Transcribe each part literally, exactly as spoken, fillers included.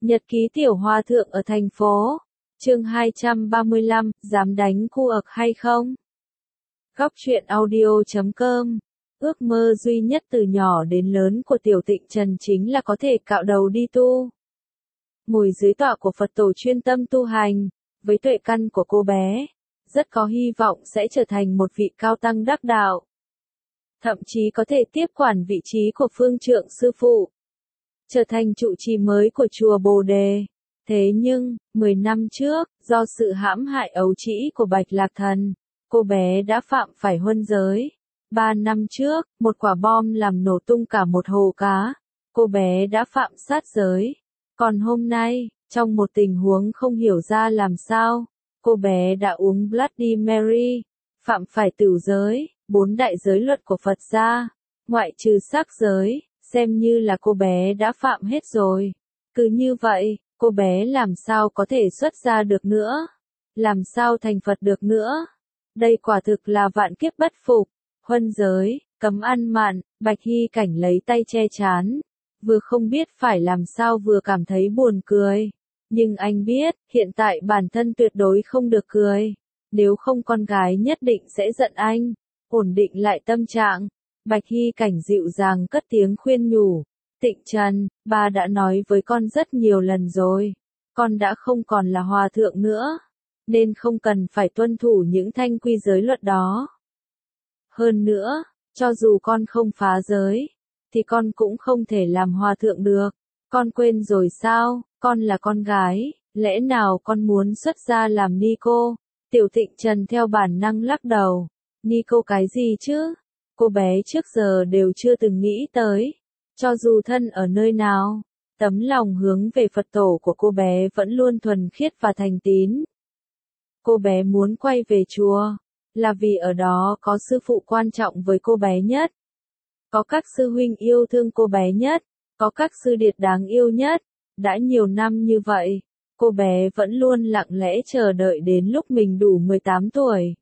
Nhật ký tiểu hòa thượng ở thành phố. Chương hai trăm ba mươi lăm, dám đánh cu ậc hay không? Góc truyện audio chấm com. Ước mơ duy nhất từ nhỏ đến lớn của Tiểu Tịnh Trần chính là có thể cạo đầu đi tu. Ngồi dưới tọa của Phật tổ chuyên tâm tu hành, với tuệ căn của cô bé, rất có hy vọng sẽ trở thành một vị cao tăng đắc đạo. Thậm chí có thể tiếp quản vị trí của phương trượng sư phụ, trở thành trụ trì mới của chùa Bồ Đề. Thế nhưng, mười năm trước, do sự hãm hại ấu trĩ của Bạch Lạc Thần, cô bé đã phạm phải huân giới. Ba năm trước, một quả bom làm nổ tung cả một hồ cá, cô bé đã phạm sát giới. Còn hôm nay, trong một tình huống không hiểu ra làm sao, cô bé đã uống Bloody Mary, phạm phải tửu giới, bốn đại giới luật của Phật gia, ngoại trừ sắc giới, xem như là cô bé đã phạm hết rồi. Cứ như vậy, cô bé làm sao có thể xuất gia được nữa? Làm sao thành Phật được nữa? Đây quả thực là vạn kiếp bất phục. Huân giới, cấm ăn mặn, Bạch Hy Cảnh lấy tay che chán, vừa không biết phải làm sao vừa cảm thấy buồn cười. Nhưng anh biết, hiện tại bản thân tuyệt đối không được cười. Nếu không con gái nhất định sẽ giận anh. Ổn định lại tâm trạng, Bạch Hy Cảnh dịu dàng cất tiếng khuyên nhủ. Tịnh Trần, ba đã nói với con rất nhiều lần rồi. Con đã không còn là hòa thượng nữa, nên không cần phải tuân thủ những thanh quy giới luật đó. Hơn nữa, cho dù con không phá giới, thì con cũng không thể làm hòa thượng được. Con quên rồi sao, con là con gái, lẽ nào con muốn xuất gia làm ni cô? Tiểu Tịnh Trần theo bản năng lắc đầu. Ni cô cái gì chứ? Cô bé trước giờ đều chưa từng nghĩ tới. Cho dù thân ở nơi nào, tấm lòng hướng về Phật tổ của cô bé vẫn luôn thuần khiết và thành tín. Cô bé muốn quay về chùa, là vì ở đó có sư phụ quan trọng với cô bé nhất. Có các sư huynh yêu thương cô bé nhất, có các sư điệt đáng yêu nhất. Đã nhiều năm như vậy, cô bé vẫn luôn lặng lẽ chờ đợi đến lúc mình đủ mười tám tuổi.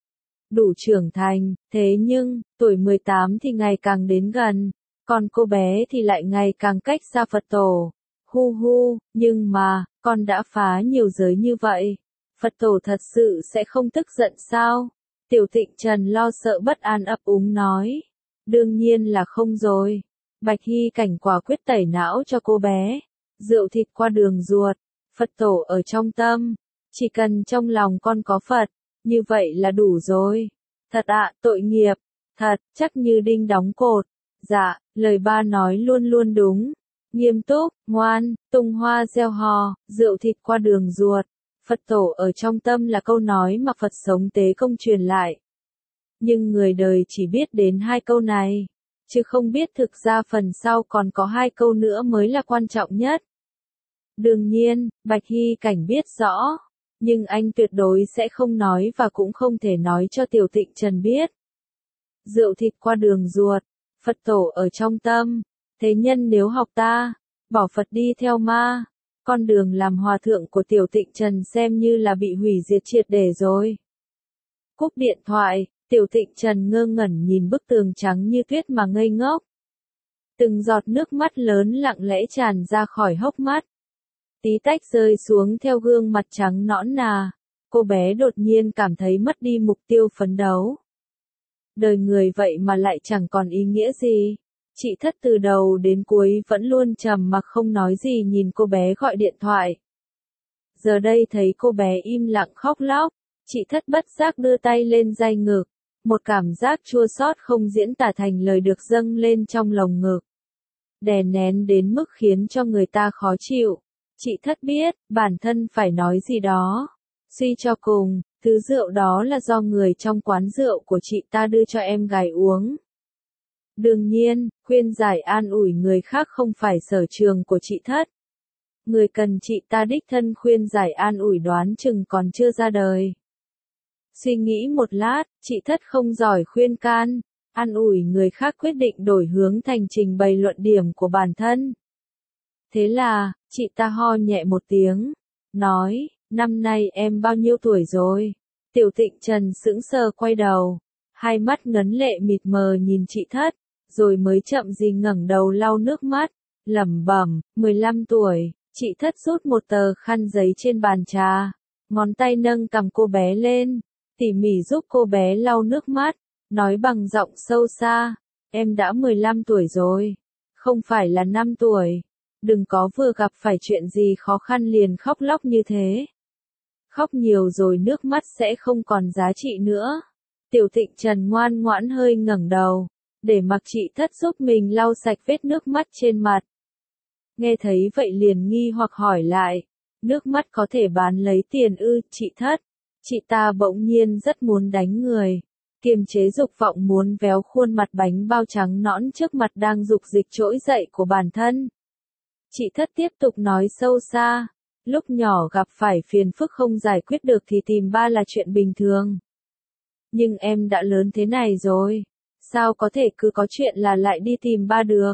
Đủ trưởng thành, thế nhưng, tuổi mười tám thì ngày càng đến gần, còn cô bé thì lại ngày càng cách xa Phật tổ. Hu hu, nhưng mà, con đã phá nhiều giới như vậy, Phật tổ thật sự sẽ không tức giận sao? Tiểu Tịnh Trần lo sợ bất an ấp úng nói. Đương nhiên là không rồi. Bạch Hy Cảnh quả quyết tẩy não cho cô bé. Rượu thịt qua đường ruột, Phật tổ ở trong tâm. Chỉ cần trong lòng con có Phật, như vậy là đủ rồi. Thật ạ, tội nghiệp. Thật, chắc như đinh đóng cột. Dạ, lời ba nói luôn luôn đúng. Nghiêm túc, ngoan, tung hoa gieo hò, rượu thịt qua đường ruột. Phật tổ ở trong tâm là câu nói mà Phật sống tế công truyền lại. Nhưng người đời chỉ biết đến hai câu này, chứ không biết thực ra phần sau còn có hai câu nữa mới là quan trọng nhất. Đương nhiên, Bạch Hy Cảnh biết rõ, nhưng anh tuyệt đối sẽ không nói và cũng không thể nói cho Tiểu Tịnh Trần biết. Rượu thịt qua đường ruột, Phật tổ ở trong tâm, thế nhân nếu học ta, bỏ Phật đi theo ma, con đường làm hòa thượng của Tiểu Tịnh Trần xem như là bị hủy diệt triệt để rồi. Cúp điện thoại, Tiểu Tịnh Trần ngơ ngẩn nhìn bức tường trắng như tuyết mà ngây ngốc. Từng giọt nước mắt lớn lặng lẽ tràn ra khỏi hốc mắt. Tí tách rơi xuống theo gương mặt trắng nõn nà. Cô bé đột nhiên cảm thấy mất đi mục tiêu phấn đấu. Đời người vậy mà lại chẳng còn ý nghĩa gì. Chị Thất từ đầu đến cuối vẫn luôn trầm mặc không nói gì nhìn cô bé gọi điện thoại. Giờ đây thấy cô bé im lặng khóc lóc, chị Thất bất giác đưa tay lên dây ngực. Một cảm giác chua xót không diễn tả thành lời được dâng lên trong lồng ngực. Đè nén đến mức khiến cho người ta khó chịu. Chị Thất biết, bản thân phải nói gì đó. Suy cho cùng, thứ rượu đó là do người trong quán rượu của chị ta đưa cho em gái uống. Đương nhiên, khuyên giải an ủi người khác không phải sở trường của chị Thất. Người cần chị ta đích thân khuyên giải an ủi đoán chừng còn chưa ra đời. Suy nghĩ một lát, chị Thất không giỏi khuyên can, an ủi người khác quyết định đổi hướng thành trình bày luận điểm của bản thân. Thế là, chị ta ho nhẹ một tiếng, nói, năm nay em bao nhiêu tuổi rồi? Tiểu Tịnh Trần sững sờ quay đầu, hai mắt ngấn lệ mịt mờ nhìn chị Thất, rồi mới chậm gì ngẩng đầu lau nước mắt, lẩm bẩm, mười lăm tuổi, Chị Thất rút một tờ khăn giấy trên bàn trà, ngón tay nâng cằm cô bé lên, tỉ mỉ giúp cô bé lau nước mắt, nói bằng giọng sâu xa, em đã mười lăm tuổi rồi, không phải là năm tuổi, đừng có vừa gặp phải chuyện gì khó khăn liền khóc lóc như thế. Khóc nhiều rồi nước mắt sẽ không còn giá trị nữa. Tiểu Thịnh Trần ngoan ngoãn hơi ngẩng đầu, để mặc chị Thất giúp mình lau sạch vết nước mắt trên mặt. Nghe thấy vậy liền nghi hoặc hỏi lại, nước mắt có thể bán lấy tiền ư, chị Thất? Chị ta bỗng nhiên rất muốn đánh người, kiềm chế dục vọng muốn véo khuôn mặt bánh bao trắng nõn trước mặt đang dục dịch trỗi dậy của bản thân. Chị Thất tiếp tục nói sâu xa, lúc nhỏ gặp phải phiền phức không giải quyết được thì tìm ba là chuyện bình thường. Nhưng em đã lớn thế này rồi, sao có thể cứ có chuyện là lại đi tìm ba được?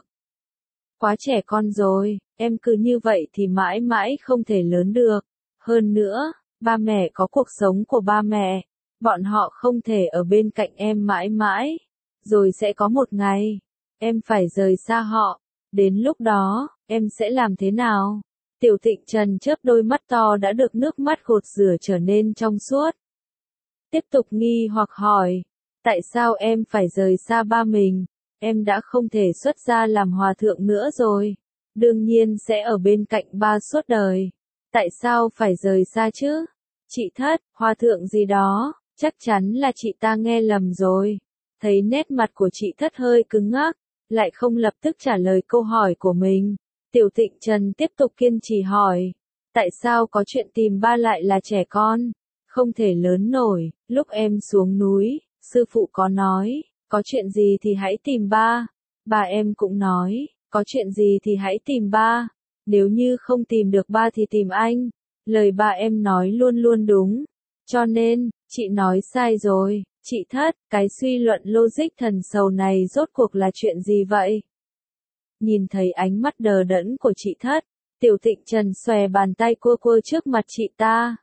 Quá trẻ con rồi, em cứ như vậy thì mãi mãi không thể lớn được. Hơn nữa, ba mẹ có cuộc sống của ba mẹ, bọn họ không thể ở bên cạnh em mãi mãi. Rồi sẽ có một ngày, em phải rời xa họ. Đến lúc đó, em sẽ làm thế nào? Tiểu Thịnh Trần chớp đôi mắt to đã được nước mắt gột rửa trở nên trong suốt. Tiếp tục nghi hoặc hỏi, tại sao em phải rời xa ba mình? Em đã không thể xuất gia làm hòa thượng nữa rồi. Đương nhiên sẽ ở bên cạnh ba suốt đời. Tại sao phải rời xa chứ? Chị Thất, hòa thượng gì đó, chắc chắn là chị ta nghe lầm rồi. Thấy nét mặt của chị Thất hơi cứng ngắc, lại không lập tức trả lời câu hỏi của mình. Tiểu Thịnh Trần tiếp tục kiên trì hỏi, tại sao có chuyện tìm ba lại là trẻ con, không thể lớn nổi, lúc em xuống núi, sư phụ có nói, có chuyện gì thì hãy tìm ba, bà em cũng nói, có chuyện gì thì hãy tìm ba, nếu như không tìm được ba thì tìm anh, lời ba em nói luôn luôn đúng, cho nên, chị nói sai rồi, chị Thất, cái suy luận logic thần sầu này rốt cuộc là chuyện gì vậy? Nhìn thấy ánh mắt đờ đẫn của chị Thất, Tiểu Thịnh Trần xòe bàn tay cua cua trước mặt chị ta.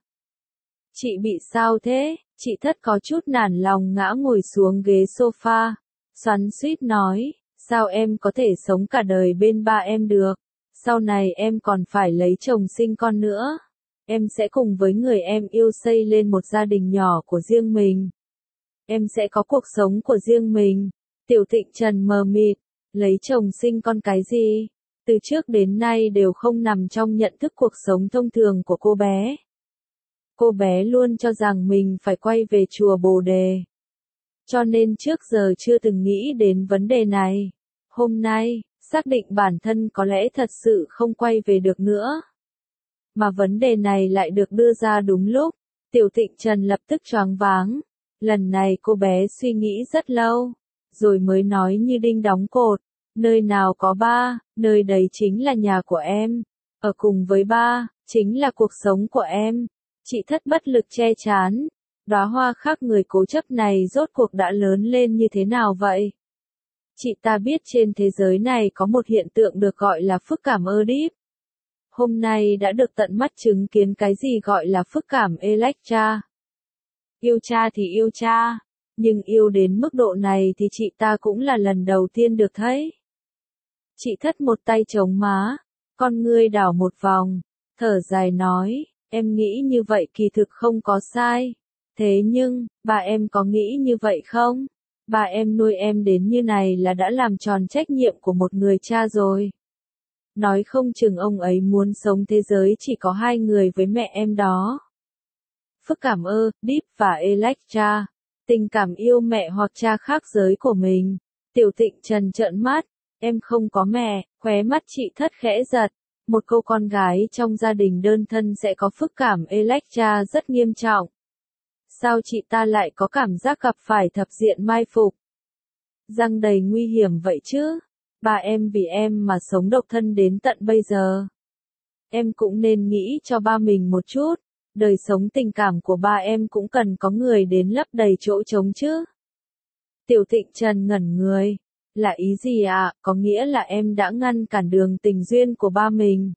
Chị bị sao thế? Chị Thất có chút nản lòng ngã ngồi xuống ghế sofa, xoắn xuýt nói, sao em có thể sống cả đời bên ba em được? Sau này em còn phải lấy chồng sinh con nữa. Em sẽ cùng với người em yêu xây lên một gia đình nhỏ của riêng mình. Em sẽ có cuộc sống của riêng mình. Tiểu Thịnh Trần mờ mịt, lấy chồng sinh con cái gì? Từ trước đến nay đều không nằm trong nhận thức cuộc sống thông thường của cô bé. Cô bé luôn cho rằng mình phải quay về chùa Bồ Đề. Cho nên trước giờ chưa từng nghĩ đến vấn đề này. Hôm nay, xác định bản thân có lẽ thật sự không quay về được nữa. Mà vấn đề này lại được đưa ra đúng lúc. Tiểu Thịnh Trần lập tức choáng váng. Lần này cô bé suy nghĩ rất lâu, rồi mới nói như đinh đóng cột. Nơi nào có ba, nơi đấy chính là nhà của em. Ở cùng với ba, chính là cuộc sống của em. Chị Thất bất lực che chán. Đóa hoa khác người cố chấp này rốt cuộc đã lớn lên như thế nào vậy? Chị ta biết trên thế giới này có một hiện tượng được gọi là phức cảm Oedip. Hôm nay đã được tận mắt chứng kiến cái gì gọi là phức cảm Electra. Yêu cha thì yêu cha, nhưng yêu đến mức độ này thì chị ta cũng là lần đầu tiên được thấy. Chị Thất một tay chống má, con ngươi đảo một vòng, thở dài nói, em nghĩ như vậy kỳ thực không có sai. Thế nhưng, bà em có nghĩ như vậy không? Bà em nuôi em đến như này là đã làm tròn trách nhiệm của một người cha rồi. Nói không chừng ông ấy muốn sống thế giới chỉ có hai người với mẹ em đó. Phức cảm ơ, Deep và Electra. Tình cảm yêu mẹ hoặc cha khác giới của mình. Tiểu Thịnh Trần trợn mắt. Em không có mẹ, khóe mắt chị Thất khẽ giật. Một cô con gái trong gia đình đơn thân sẽ có phức cảm Electra rất nghiêm trọng. Sao chị ta lại có cảm giác gặp phải thập diện mai phục? Răng đầy nguy hiểm vậy chứ? Bà em vì em mà sống độc thân đến tận bây giờ. Em cũng nên nghĩ cho ba mình một chút. Đời sống tình cảm của ba em cũng cần có người đến lấp đầy chỗ trống chứ. Tiểu Thịnh Trần ngẩn người. Là ý gì ạ? À? Có nghĩa là em đã ngăn cản đường tình duyên của ba mình.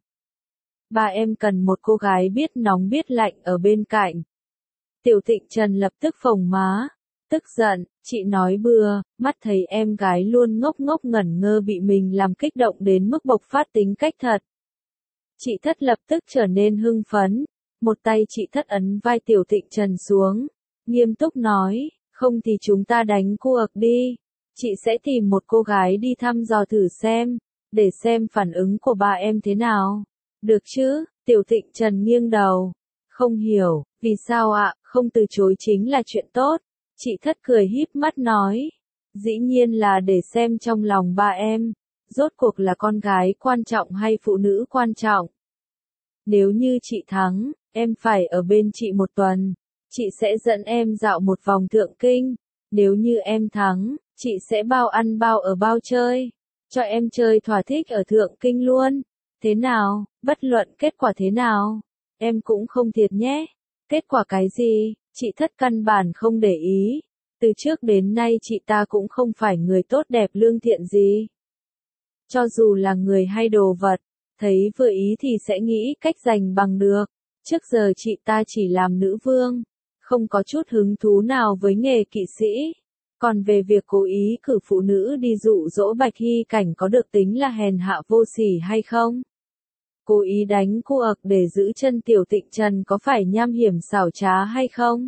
Ba em cần một cô gái biết nóng biết lạnh ở bên cạnh. Tiểu Thịnh Trần lập tức phồng má. Tức giận, chị nói bừa, mắt thấy em gái luôn ngốc ngốc ngẩn ngơ bị mình làm kích động đến mức bộc phát tính cách thật. Chị Thất lập tức trở nên hưng phấn, một tay chị Thất ấn vai Tiểu Tịnh Trần xuống, nghiêm túc nói, không thì chúng ta đánh cu ực đi, chị sẽ tìm một cô gái đi thăm dò thử xem, để xem phản ứng của ba em thế nào. Được chứ? Tiểu Tịnh Trần nghiêng đầu, không hiểu, vì sao ạ, không từ chối chính là chuyện tốt. Chị Thất cười híp mắt nói, dĩ nhiên là để xem trong lòng ba em, rốt cuộc là con gái quan trọng hay phụ nữ quan trọng. Nếu như chị thắng, em phải ở bên chị một tuần, chị sẽ dẫn em dạo một vòng Thượng Kinh. Nếu như em thắng, chị sẽ bao ăn bao ở bao chơi, cho em chơi thỏa thích ở Thượng Kinh luôn. Thế nào, bất luận kết quả thế nào, em cũng không thiệt nhé. Kết quả cái gì, chị Thất căn bản không để ý. Từ trước đến nay chị ta cũng không phải người tốt đẹp lương thiện gì. Cho dù là người hay đồ vật, thấy vừa ý thì sẽ nghĩ cách giành bằng được. Trước giờ chị ta chỉ làm nữ vương, không có chút hứng thú nào với nghề kỵ sĩ. Còn về việc cố ý cử phụ nữ đi dụ dỗ Bạch Hy Cảnh có được tính là hèn hạ vô sỉ hay không? Cố ý đánh cu ực để giữ chân Tiểu Tịnh Trần có phải nham hiểm xảo trá hay không?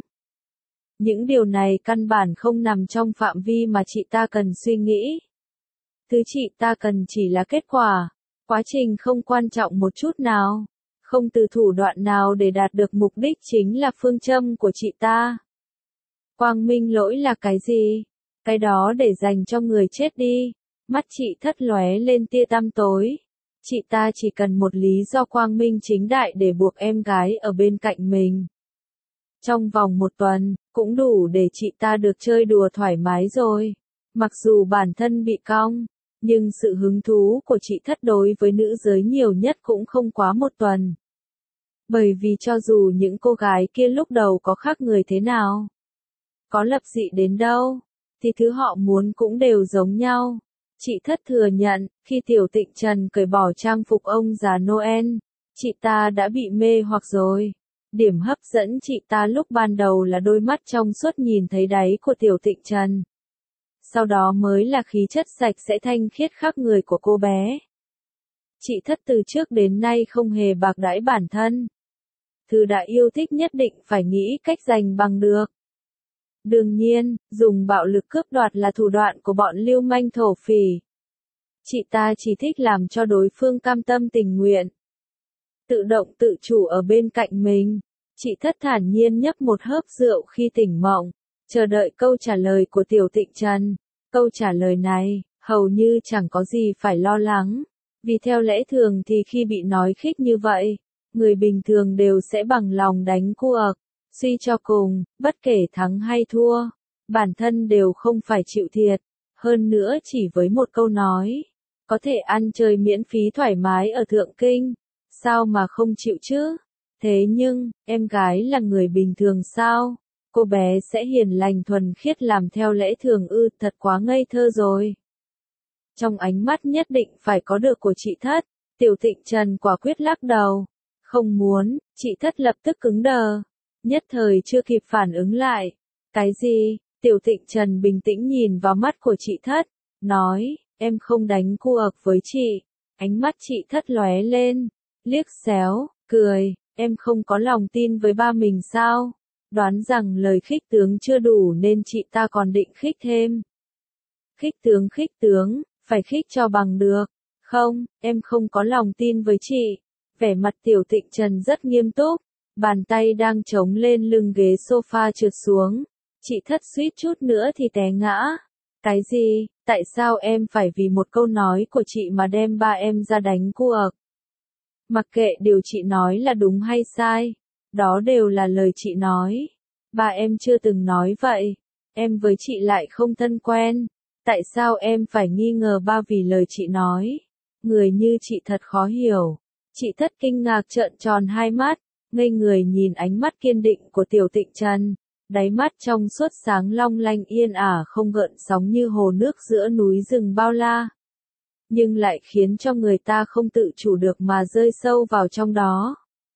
Những điều này căn bản không nằm trong phạm vi mà chị ta cần suy nghĩ. Thứ chị ta cần chỉ là kết quả, quá trình không quan trọng một chút nào, không từ thủ đoạn nào để đạt được mục đích chính là phương châm của chị ta. Quang minh lỗi là cái gì? Cái đó để dành cho người chết đi. Mắt chị Thất lóe lên tia tăm tối. Chị ta chỉ cần một lý do quang minh chính đại để buộc em gái ở bên cạnh mình. Trong vòng một tuần, cũng đủ để chị ta được chơi đùa thoải mái rồi. Mặc dù bản thân bị cong, nhưng sự hứng thú của chị Thất đối với nữ giới nhiều nhất cũng không quá một tuần. Bởi vì cho dù những cô gái kia lúc đầu có khác người thế nào, có lập dị đến đâu, thì thứ họ muốn cũng đều giống nhau. Chị Thất thừa nhận, khi Tiểu Tịnh Trần cởi bỏ trang phục ông già Noel, chị ta đã bị mê hoặc rồi. Điểm hấp dẫn chị ta lúc ban đầu là đôi mắt trong suốt nhìn thấy đáy của Tiểu Tịnh Trần. Sau đó mới là khí chất sạch sẽ thanh khiết khác người của cô bé. Chị Thất từ trước đến nay không hề bạc đãi bản thân. Thứ đã yêu thích nhất định phải nghĩ cách giành bằng được. Đương nhiên, dùng bạo lực cướp đoạt là thủ đoạn của bọn lưu manh thổ phỉ. Chị ta chỉ thích làm cho đối phương cam tâm tình nguyện, tự động tự chủ ở bên cạnh mình. Chị Thất thản nhiên nhấp một hớp rượu khi tỉnh mộng, chờ đợi câu trả lời của Tiểu Tịnh Trần. Câu trả lời này, hầu như chẳng có gì phải lo lắng, vì theo lẽ thường thì khi bị nói khích như vậy, người bình thường đều sẽ bằng lòng đánh cu ực. Suy cho cùng, bất kể thắng hay thua, bản thân đều không phải chịu thiệt. Hơn nữa chỉ với một câu nói, có thể ăn chơi miễn phí thoải mái ở Thượng Kinh, sao mà không chịu chứ? Thế nhưng, em gái là người bình thường sao? Cô bé sẽ hiền lành thuần khiết làm theo lẽ thường ư, thật quá ngây thơ rồi. Trong ánh mắt nhất định phải có được của chị Thất, Tiểu Tịnh Trần quả quyết lắc đầu. Không muốn, chị Thất lập tức cứng đờ. Nhất thời chưa kịp phản ứng lại. Cái gì? Tiểu Tịnh Trần bình tĩnh nhìn vào mắt của chị Thất, nói, em không đánh cu ực với chị. Ánh mắt chị Thất lóe lên, liếc xéo, cười, em không có lòng tin với ba mình sao? Đoán rằng lời khích tướng chưa đủ nên chị ta còn định khích thêm. Khích tướng khích tướng, phải khích cho bằng được. Không, em không có lòng tin với chị. Vẻ mặt Tiểu Tịnh Trần rất nghiêm túc. Bàn tay đang chống lên lưng ghế sofa trượt xuống. Chị Thất suýt chút nữa thì té ngã. Cái gì? Tại sao em phải vì một câu nói của chị mà đem ba em ra đánh cu ực? Mặc kệ điều chị nói là đúng hay sai, đó đều là lời chị nói. Ba em chưa từng nói vậy. Em với chị lại không thân quen. Tại sao em phải nghi ngờ ba vì lời chị nói? Người như chị thật khó hiểu. Chị Thất kinh ngạc trợn tròn hai mắt, ngây người nhìn ánh mắt kiên định của Tiểu Tịnh Trần. Đáy mắt trong suốt sáng long lanh yên ả không gợn sóng như hồ nước giữa núi rừng bao la. Nhưng lại khiến cho người ta không tự chủ được mà rơi sâu vào trong đó.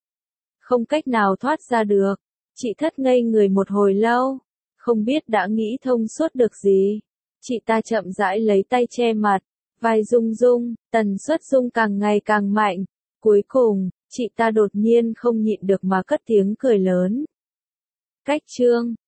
Không cách nào thoát ra được. Chị Thất ngây người một hồi lâu, không biết đã nghĩ thông suốt được gì. Chị ta chậm rãi lấy tay che mặt, vai rung rung, tần suất rung càng ngày càng mạnh. Cuối cùng, chị ta đột nhiên không nhịn được mà cất tiếng cười lớn. Cách chương